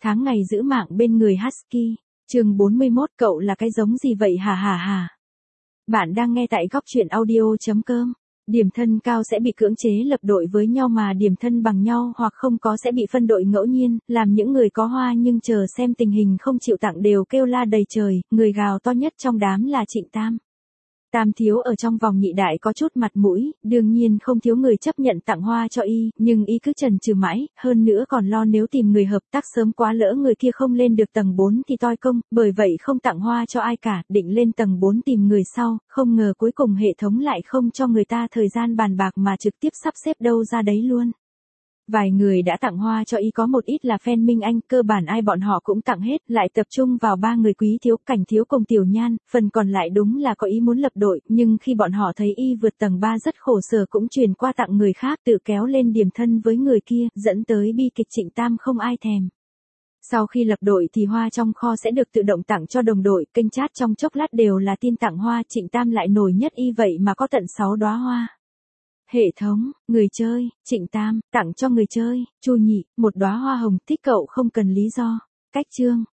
Tháng ngày giữ mạng bên người Husky. Chương 41, cậu là cái giống gì vậy hả hả hả? Bạn đang nghe tại góc truyện audio.com. Điểm thân cao sẽ bị cưỡng chế lập đội với nhau mà điểm thân bằng nhau hoặc không có sẽ bị phân đội ngẫu nhiên, làm những người có hoa nhưng chờ xem tình hình không chịu tặng đều kêu la đầy trời, người gào to nhất trong đám là Trịnh Tam. Tam thiếu ở trong vòng nhị đại có chút mặt mũi, đương nhiên không thiếu người chấp nhận tặng hoa cho y, nhưng y cứ chần chừ mãi, hơn nữa còn lo nếu tìm người hợp tác sớm quá lỡ người kia không lên được tầng 4 thì toi công, bởi vậy không tặng hoa cho ai cả, định lên tầng 4 tìm người sau, không ngờ cuối cùng hệ thống lại không cho người ta thời gian bàn bạc mà trực tiếp sắp xếp đâu ra đấy luôn. Vài người đã tặng hoa cho y có một ít là fan Minh Anh, cơ bản ai bọn họ cũng tặng hết, lại tập trung vào ba người Quý Thiếu, Cảnh Thiếu cùng Tiểu Nhan, phần còn lại đúng là có ý muốn lập đội, nhưng khi bọn họ thấy y vượt tầng 3 rất khổ sở cũng chuyển qua tặng người khác, tự kéo lên điểm thân với người kia, dẫn tới bi kịch Trịnh Tam không ai thèm. Sau khi lập đội thì hoa trong kho sẽ được tự động tặng cho đồng đội, kênh chat trong chốc lát đều là tin tặng hoa, Trịnh Tam lại nổi nhất y vậy mà có tận 6 đóa hoa. Hệ thống, người chơi, Trịnh Tam, tặng cho người chơi, Chu Nhị, một đóa hoa hồng, thích cậu không cần lý do. Cách chương,